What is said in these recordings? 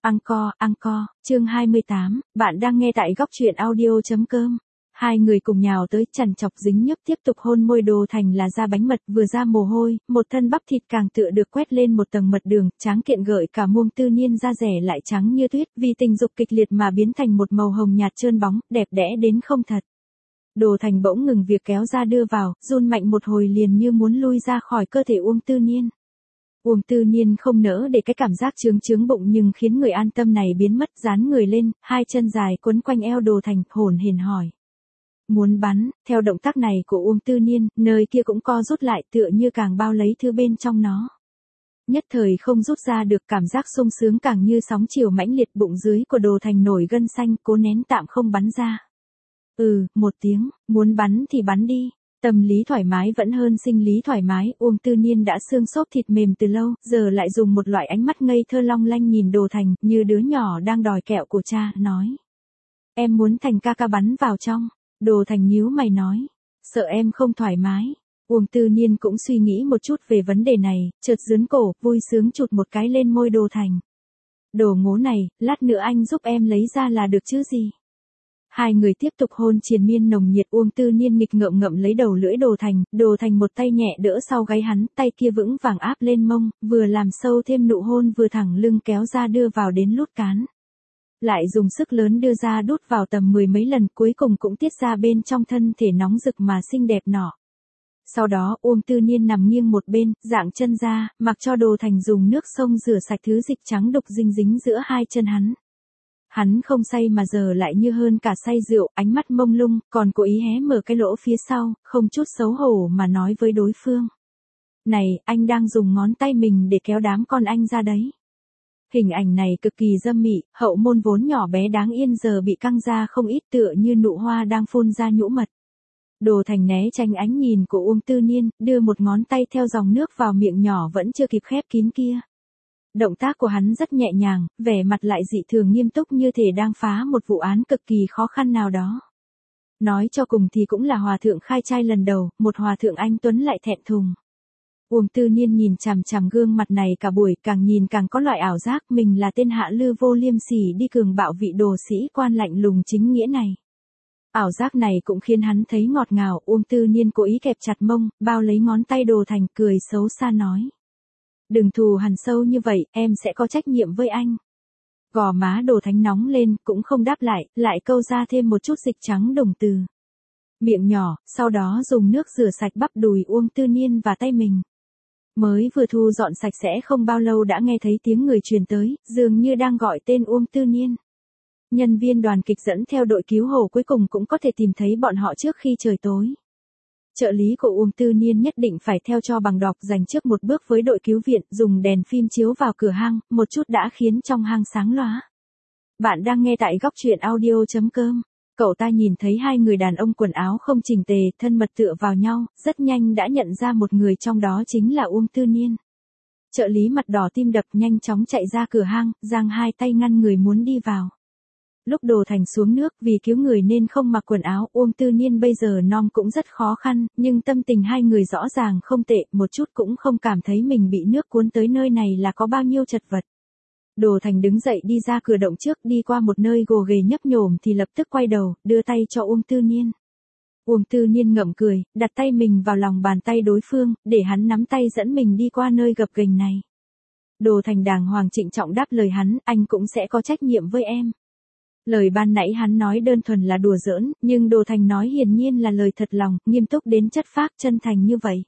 Anchor, chương 28, bạn đang nghe tại góc truyện audio.com. Hai người cùng nhào tới chằn chọc dính nhấp tiếp tục hôn môi Đồ Thành là da bánh mật vừa ra mồ hôi, một thân bắp thịt càng tựa được quét lên một tầng mật đường, tráng kiện gợi cả muông Tư Niên da rẻ lại trắng như tuyết, vì tình dục kịch liệt mà biến thành một màu hồng nhạt trơn bóng, đẹp đẽ đến không thật. Đồ Thành bỗng ngừng việc kéo ra đưa vào, run mạnh một hồi liền như muốn lui ra khỏi cơ thể Tư Niên. Tư Niên không nỡ để cái cảm giác chướng bụng nhưng khiến người an tâm này biến mất, dán người lên, hai chân dài quấn quanh eo Đồ Thành, hổn hển hỏi. Muốn bắn, theo động tác này của Tư Niên, nơi kia cũng co rút lại tựa như càng bao lấy thứ bên trong nó. Nhất thời không rút ra được, cảm giác sung sướng càng như sóng chiều mãnh liệt, bụng dưới của Đồ Thành nổi gân xanh, cố nén tạm không bắn ra. Một tiếng, muốn bắn thì bắn đi. Tâm lý thoải mái vẫn hơn sinh lý thoải mái, Tư Niên đã xương xốp thịt mềm từ lâu, giờ lại dùng một loại ánh mắt ngây thơ long lanh nhìn Đồ Thành, như đứa nhỏ đang đòi kẹo của cha, nói. Em muốn Thành ca ca bắn vào trong. Đồ Thành nhíu mày nói. Sợ em không thoải mái. Tư Niên cũng suy nghĩ một chút về vấn đề này, chợt dướn cổ, vui sướng chụt một cái lên môi Đồ Thành. Đồ ngố này, lát nữa anh giúp em lấy ra là được chứ gì. Hai người tiếp tục hôn triền miên nồng nhiệt, Tư Niên nghịch ngợm ngậm lấy đầu lưỡi Đồ Thành một tay nhẹ đỡ sau gáy hắn, tay kia vững vàng áp lên mông, vừa làm sâu thêm nụ hôn vừa thẳng lưng kéo ra đưa vào đến lút cán. Lại dùng sức lớn đưa ra đút vào tầm 10 mấy lần, cuối cùng cũng tiết ra bên trong thân thể nóng rực mà xinh đẹp nọ. Sau đó Tư Niên nằm nghiêng một bên, dạng chân ra, mặc cho Đồ Thành dùng nước sông rửa sạch thứ dịch trắng đục dính giữa hai chân hắn. Hắn không say mà giờ lại như hơn cả say rượu, ánh mắt mông lung, còn cố ý hé mở cái lỗ phía sau, không chút xấu hổ mà nói với đối phương. Này, anh đang dùng ngón tay mình để kéo đám con anh ra đấy. Hình ảnh này cực kỳ dâm mị, hậu môn vốn nhỏ bé đáng yên giờ bị căng ra không ít, tựa như nụ hoa đang phun ra nhũ mật. Đồ Thành né tránh ánh nhìn của Tư Niên, đưa một ngón tay theo dòng nước vào miệng nhỏ vẫn chưa kịp khép kín kia. Động tác của hắn rất nhẹ nhàng, vẻ mặt lại dị thường nghiêm túc như thể đang phá một vụ án cực kỳ khó khăn nào đó. Nói cho cùng thì cũng là hòa thượng khai trai lần đầu, một hòa thượng anh tuấn lại thẹn thùng. Tư Niên nhìn chằm chằm gương mặt này cả buổi, càng nhìn càng có loại ảo giác mình là tên hạ lư vô liêm sỉ đi cường bạo vị đồ sĩ quan lạnh lùng chính nghĩa này. Ảo giác này cũng khiến hắn thấy ngọt ngào. Tư Niên cố ý kẹp chặt mông, bao lấy ngón tay Đồ Thành, cười xấu xa nói. Đừng thù hằn sâu như vậy, em sẽ có trách nhiệm với anh. Gò má Đồ Thành nóng lên, cũng không đáp lại câu ra thêm một chút dịch trắng đồng từ. Miệng nhỏ, sau đó dùng nước rửa sạch bắp đùi Tư Niên và tay mình. Mới vừa thu dọn sạch sẽ không bao lâu đã nghe thấy tiếng người truyền tới, dường như đang gọi tên Tư Niên. Nhân viên đoàn kịch dẫn theo đội cứu hộ cuối cùng cũng có thể tìm thấy bọn họ trước khi trời tối. Trợ lý của Tư Niên nhất định phải theo cho bằng đọc dành trước một bước với đội cứu viện, dùng đèn phim chiếu vào cửa hang, một chút đã khiến trong hang sáng lóa. Bạn đang nghe tại góc truyện audio.com. Cậu ta nhìn thấy hai người đàn ông quần áo không chỉnh tề, thân mật tựa vào nhau, rất nhanh đã nhận ra một người trong đó chính là Tư Niên. Trợ lý mặt đỏ tim đập nhanh chóng chạy ra cửa hang, giang hai tay ngăn người muốn đi vào. Lúc Đồ Thành xuống nước vì cứu người nên không mặc quần áo, Tư Niên bây giờ nom cũng rất khó khăn, nhưng tâm tình hai người rõ ràng không tệ, một chút cũng không cảm thấy mình bị nước cuốn tới nơi này là có bao nhiêu chật vật. Đồ Thành đứng dậy đi ra cửa động trước, đi qua một nơi gồ ghề nhấp nhổm thì lập tức quay đầu, đưa tay cho Tư Niên. Tư Niên ngậm cười, đặt tay mình vào lòng bàn tay đối phương, để hắn nắm tay dẫn mình đi qua nơi gập ghềnh này. Đồ Thành đàng hoàng trịnh trọng đáp lời hắn, anh cũng sẽ có trách nhiệm với em. Lời ban nãy hắn nói đơn thuần là đùa giỡn, nhưng Đồ Thành nói hiển nhiên là lời thật lòng, nghiêm túc đến chất phác chân thành như vậy.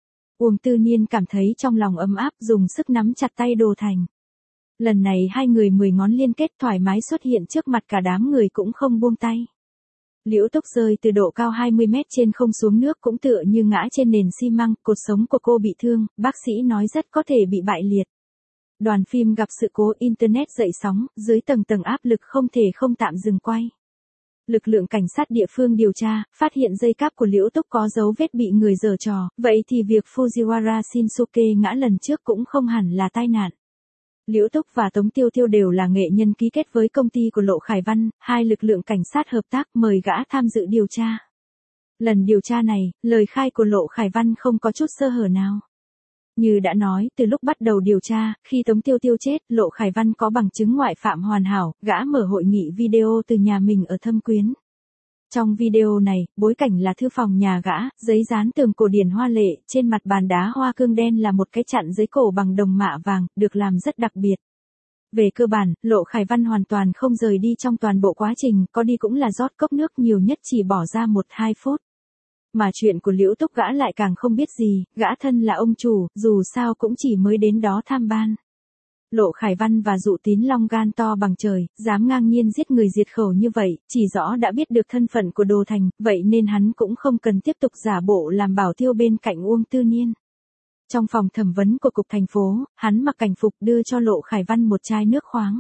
Tư Niên cảm thấy trong lòng ấm áp, dùng sức nắm chặt tay Đồ Thành. Lần này hai người 10 ngón liên kết thoải mái xuất hiện trước mặt cả đám người cũng không buông tay. Liễu Túc rơi từ độ cao 20 mét trên không xuống nước cũng tựa như ngã trên nền xi măng, cột sống của cô bị thương, bác sĩ nói rất có thể bị bại liệt. Đoàn phim gặp sự cố Internet dậy sóng, dưới tầng áp lực không thể không tạm dừng quay. Lực lượng cảnh sát địa phương điều tra, phát hiện dây cáp của Liễu Túc có dấu vết bị người giở trò, vậy thì việc Fujiwara Shinsuke ngã lần trước cũng không hẳn là tai nạn. Liễu Túc và Tống Tiêu Tiêu đều là nghệ nhân ký kết với công ty của Lộ Khải Văn, hai lực lượng cảnh sát hợp tác mời gã tham dự điều tra. Lần điều tra này, lời khai của Lộ Khải Văn không có chút sơ hở nào. Như đã nói, từ lúc bắt đầu điều tra, khi Tống Tiêu Tiêu chết, Lộ Khải Văn có bằng chứng ngoại phạm hoàn hảo, gã mở hội nghị video từ nhà mình ở Thâm Quyến. Trong video này, bối cảnh là thư phòng nhà gã, giấy dán tường cổ điển hoa lệ, trên mặt bàn đá hoa cương đen là một cái chặn giấy cổ bằng đồng mạ vàng, được làm rất đặc biệt. Về cơ bản, Lộ Khải Văn hoàn toàn không rời đi trong toàn bộ quá trình, có đi cũng là rót cốc nước nhiều nhất chỉ bỏ ra 1-2 phút. Mà chuyện của Liễu Túc gã lại càng không biết gì, gã thân là ông chủ, dù sao cũng chỉ mới đến đó tham ban. Lộ Khải Văn và Dụ Tín Long gan to bằng trời, dám ngang nhiên giết người diệt khẩu như vậy, chỉ rõ đã biết được thân phận của Đồ Thành, vậy nên hắn cũng không cần tiếp tục giả bộ làm bảo tiêu bên cạnh Uông Tư Niên. Trong phòng thẩm vấn của cục thành phố, hắn mặc cảnh phục đưa cho Lộ Khải Văn một chai nước khoáng.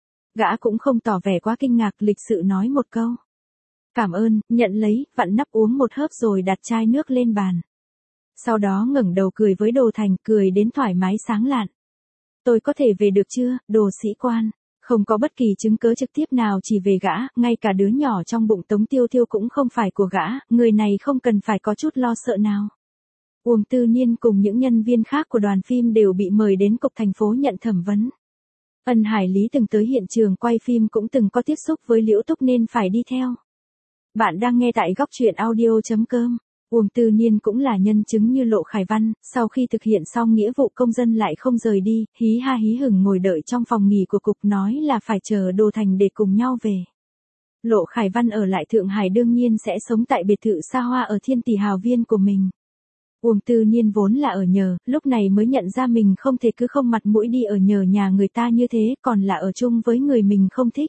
Gã cũng không tỏ vẻ quá kinh ngạc, lịch sự nói một câu. Cảm ơn, nhận lấy, vặn nắp uống một hớp rồi đặt chai nước lên bàn. Sau đó ngẩng đầu cười với Đồ Thành, cười đến thoải mái sáng lạn. Tôi có thể về được chưa, Đồ sĩ quan? Không có bất kỳ chứng cứ trực tiếp nào chỉ về gã, ngay cả đứa nhỏ trong bụng Tống Tiêu Tiêu cũng không phải của gã, người này không cần phải có chút lo sợ nào. Uông Tư Niên cùng những nhân viên khác của đoàn phim đều bị mời đến cục thành phố nhận thẩm vấn. Ân Hải Lý từng tới hiện trường quay phim cũng từng có tiếp xúc với Liễu Túc nên phải đi theo. Bạn đang nghe tại góc truyện audio.com. Uông Tư Niên cũng là nhân chứng như Lộ Khải Văn, sau khi thực hiện xong nghĩa vụ công dân lại không rời đi, hí ha hí hửng ngồi đợi trong phòng nghỉ của cục nói là phải chờ Đồ Thành để cùng nhau về. Lộ Khải Văn ở lại Thượng Hải đương nhiên sẽ sống tại biệt thự xa hoa ở Thiên Tỷ Hào Viên của mình. Uông Tư Niên vốn là ở nhờ, lúc này mới nhận ra mình không thể cứ không mặt mũi đi ở nhờ nhà người ta như thế, còn là ở chung với người mình không thích.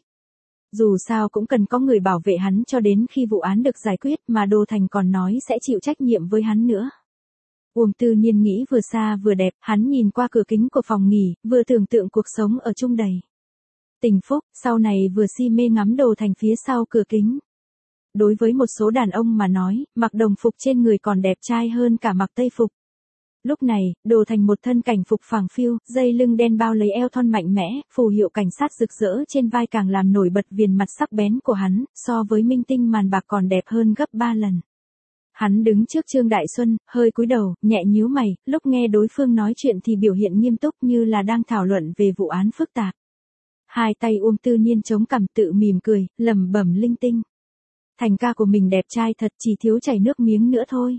Dù sao cũng cần có người bảo vệ hắn cho đến khi vụ án được giải quyết, mà Đồ Thành còn nói sẽ chịu trách nhiệm với hắn nữa. Uông Tư Niên nghĩ vừa xa vừa đẹp, hắn nhìn qua cửa kính của phòng nghỉ, vừa tưởng tượng cuộc sống ở chung đầy tình phúc, sau này vừa si mê ngắm Đồ Thành phía sau cửa kính. Đối với một số đàn ông mà nói, mặc đồng phục trên người còn đẹp trai hơn cả mặc tây phục. Lúc này, Đồ Thành một thân cảnh phục phẳng phiu, dây lưng đen bao lấy eo thon mạnh mẽ, phù hiệu cảnh sát rực rỡ trên vai càng làm nổi bật viền mặt sắc bén của hắn, so với minh tinh màn bạc còn đẹp hơn gấp 3 lần. Hắn đứng trước Trương Đại Xuân, hơi cúi đầu, nhẹ nhíu mày, lúc nghe đối phương nói chuyện thì biểu hiện nghiêm túc như là đang thảo luận về vụ án phức tạp. Hai tay Uông Tư Niên chống cằm tự mỉm cười, lẩm bẩm linh tinh. Thành ca của mình đẹp trai thật, chỉ thiếu chảy nước miếng nữa thôi.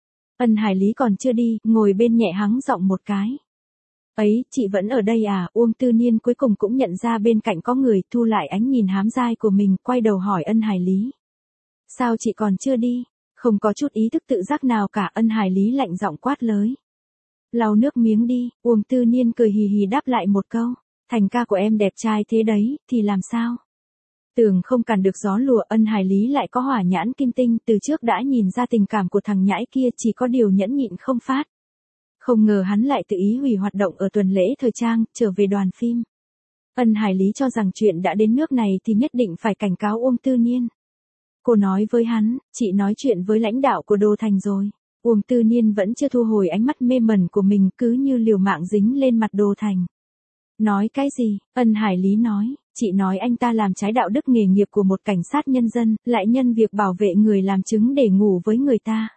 Ân Hải Lý còn chưa đi, ngồi bên nhẹ hắng giọng một cái. Ấy, chị vẫn ở đây à? Uông Tư Niên cuối cùng cũng nhận ra bên cạnh có người, thu lại ánh nhìn hám dai của mình, quay đầu hỏi Ân Hải Lý. Sao chị còn chưa đi? Không có chút ý thức tự giác nào cả, Ân Hải Lý lạnh giọng quát lới. Lau nước miếng đi, Uông Tư Niên cười hì hì đáp lại một câu. Thành ca của em đẹp trai thế đấy, thì làm sao? Tường không cản được gió lùa, Ân Hải Lý lại có hỏa nhãn kim tinh, từ trước đã nhìn ra tình cảm của thằng nhãi kia, chỉ có điều nhẫn nhịn không phát. Không ngờ hắn lại tự ý hủy hoạt động ở tuần lễ thời trang, trở về đoàn phim. Ân Hải Lý cho rằng chuyện đã đến nước này thì nhất định phải cảnh cáo Uông Tư Niên. Cô nói với hắn, chị nói chuyện với lãnh đạo của Đồ Thành rồi. Uông Tư Niên vẫn chưa thu hồi ánh mắt mê mẩn của mình, cứ như liều mạng dính lên mặt Đồ Thành. Nói cái gì? Ân Hải Lý nói, chị nói anh ta làm trái đạo đức nghề nghiệp của một cảnh sát nhân dân, lại nhân việc bảo vệ người làm chứng để ngủ với người ta.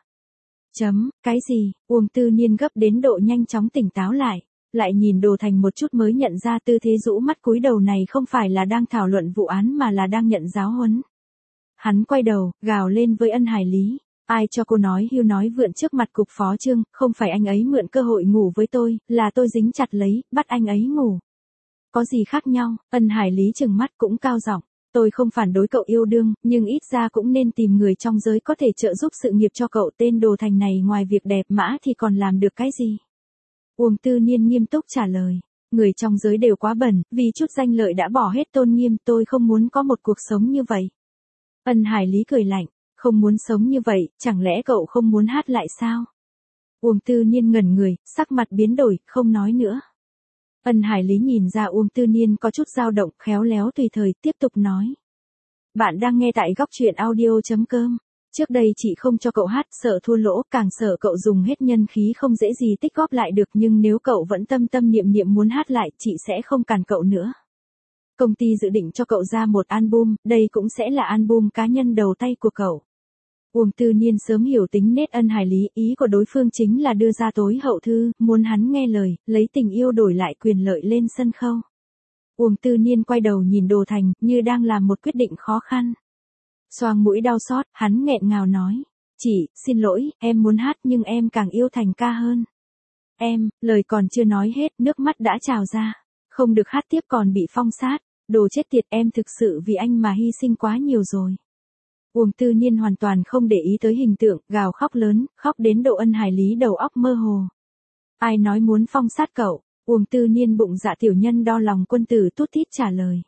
Cái gì? Uông Tư Niên gấp đến độ nhanh chóng tỉnh táo lại nhìn Đồ Thành một chút mới nhận ra tư thế rũ mắt cúi đầu này không phải là đang thảo luận vụ án mà là đang nhận giáo huấn. Hắn quay đầu, gào lên với Ân Hải Lý. Ai cho cô nói hưu nói vượn trước mặt cục phó Trương, không phải anh ấy mượn cơ hội ngủ với tôi, là tôi dính chặt lấy, bắt anh ấy ngủ. Có gì khác nhau? Ân Hải Lý trừng mắt cũng cao giọng. Tôi không phản đối cậu yêu đương, nhưng ít ra cũng nên tìm người trong giới có thể trợ giúp sự nghiệp cho cậu. Tên Đồ Thành này ngoài việc đẹp mã thì còn làm được cái gì? Uông Tư Niên nghiêm túc trả lời. Người trong giới đều quá bẩn, vì chút danh lợi đã bỏ hết tôn nghiêm, tôi không muốn có một cuộc sống như vậy. Ân Hải Lý cười lạnh. Không muốn sống như vậy, chẳng lẽ cậu không muốn hát lại sao? Uông Tư Niên ngẩn người, sắc mặt biến đổi, không nói nữa. Ân Hải Lý nhìn ra Uông Tư Niên có chút dao động, khéo léo tùy thời, tiếp tục nói. Bạn đang nghe tại góc truyện audio.com. Trước đây chị không cho cậu hát, sợ thua lỗ, càng sợ cậu dùng hết nhân khí không dễ gì tích góp lại được, nhưng nếu cậu vẫn tâm tâm niệm niệm muốn hát lại, chị sẽ không cản cậu nữa. Công ty dự định cho cậu ra một album, đây cũng sẽ là album cá nhân đầu tay của cậu. Uông Tư Niên sớm hiểu tính nết Ân Hải Lý, ý của đối phương chính là đưa ra tối hậu thư, muốn hắn nghe lời, lấy tình yêu đổi lại quyền lợi lên sân khấu. Uông Tư Niên quay đầu nhìn Đồ Thành, như đang làm một quyết định khó khăn. Xoang mũi đau xót, hắn nghẹn ngào nói. Chị, xin lỗi, em muốn hát nhưng em càng yêu Thành ca hơn. Em, lời còn chưa nói hết, nước mắt đã trào ra. Không được hát tiếp còn bị phong sát. Đồ chết tiệt, em thực sự vì anh mà hy sinh quá nhiều rồi. Uông Tư Niên hoàn toàn không để ý tới hình tượng, gào khóc lớn, khóc đến độ Ân Hải Lý đầu óc mơ hồ. Ai nói muốn phong sát cậu? Uông Tư Niên bụng dạ tiểu nhân đo lòng quân tử tút thít trả lời.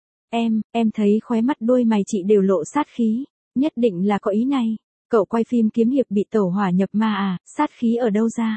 Em thấy khóe mắt đuôi mày chị đều lộ sát khí, nhất định là có ý này. Cậu quay phim kiếm hiệp bị tẩu hỏa nhập ma à, sát khí ở đâu ra?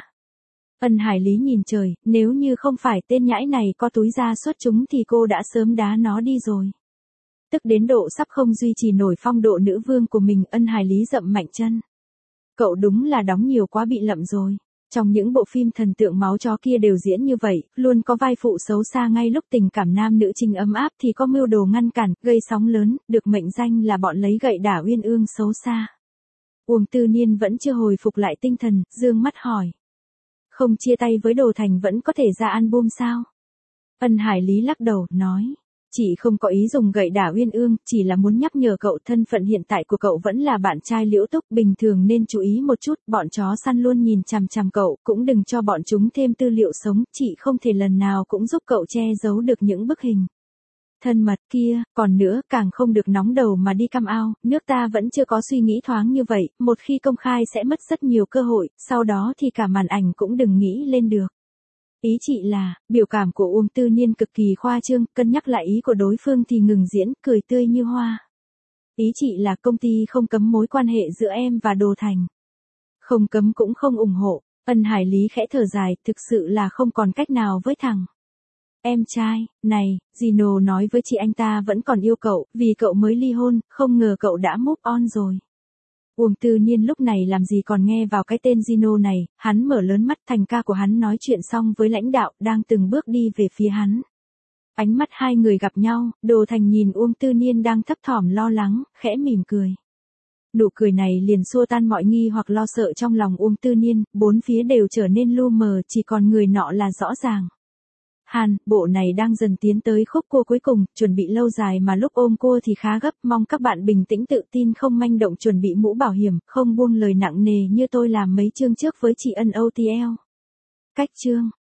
Ân Hải Lý nhìn trời, nếu như không phải tên nhãi này có túi ra xuất chúng thì cô đã sớm đá nó đi rồi. Tức đến độ sắp không duy trì nổi phong độ nữ vương của mình, Ân Hải Lý dậm mạnh chân. Cậu đúng là đóng nhiều quá bị lậm rồi. Trong những bộ phim thần tượng máu chó kia đều diễn như vậy, luôn có vai phụ xấu xa ngay lúc tình cảm nam nữ chính ấm áp thì có mưu đồ ngăn cản, gây sóng lớn, được mệnh danh là bọn lấy gậy đả uyên ương xấu xa. Uông Tư Niên vẫn chưa hồi phục lại tinh thần, dương mắt hỏi. Không chia tay với Đồ Thành vẫn có thể ra album sao? Ân Hải Lý lắc đầu, nói. Chị không có ý dùng gậy đả uyên ương, chỉ là muốn nhắc nhở cậu thân phận hiện tại của cậu vẫn là bạn trai Liễu Túc, bình thường nên chú ý một chút, bọn chó săn luôn nhìn chằm chằm cậu, cũng đừng cho bọn chúng thêm tư liệu sống, chị không thể lần nào cũng giúp cậu che giấu được những bức hình thân mật kia, còn nữa, càng không được nóng đầu mà đi cam ao, nước ta vẫn chưa có suy nghĩ thoáng như vậy, một khi công khai sẽ mất rất nhiều cơ hội, sau đó thì cả màn ảnh cũng đừng nghĩ lên được. Ý chị là, biểu cảm của Uông Tư Niên cực kỳ khoa trương, cân nhắc lại ý của đối phương thì ngừng diễn, cười tươi như hoa. Ý chị là công ty không cấm mối quan hệ giữa em và Đồ Thành. Không cấm cũng không ủng hộ, Ân Hải Lý khẽ thở dài, thực sự là không còn cách nào với thằng em trai này. Gino nói với chị anh ta vẫn còn yêu cậu, vì cậu mới ly hôn, không ngờ cậu đã move on rồi. Uông Tư Niên lúc này làm gì còn nghe vào cái tên Gino này, hắn mở lớn mắt. Thành ca của hắn nói chuyện xong với lãnh đạo, đang từng bước đi về phía hắn. Ánh mắt hai người gặp nhau, Đồ Thành nhìn Uông Tư Niên đang thấp thỏm lo lắng, khẽ mỉm cười. Nụ cười này liền xua tan mọi nghi hoặc lo sợ trong lòng Uông Tư Niên, bốn phía đều trở nên lu mờ, chỉ còn người nọ là rõ ràng. Hàn, bộ này đang dần tiến tới khúc cua cuối cùng, chuẩn bị lâu dài mà lúc ôm cua thì khá gấp, mong các bạn bình tĩnh tự tin không manh động, chuẩn bị mũ bảo hiểm, không buông lời nặng nề như tôi làm mấy chương trước với chị Ân OTL. Cách chương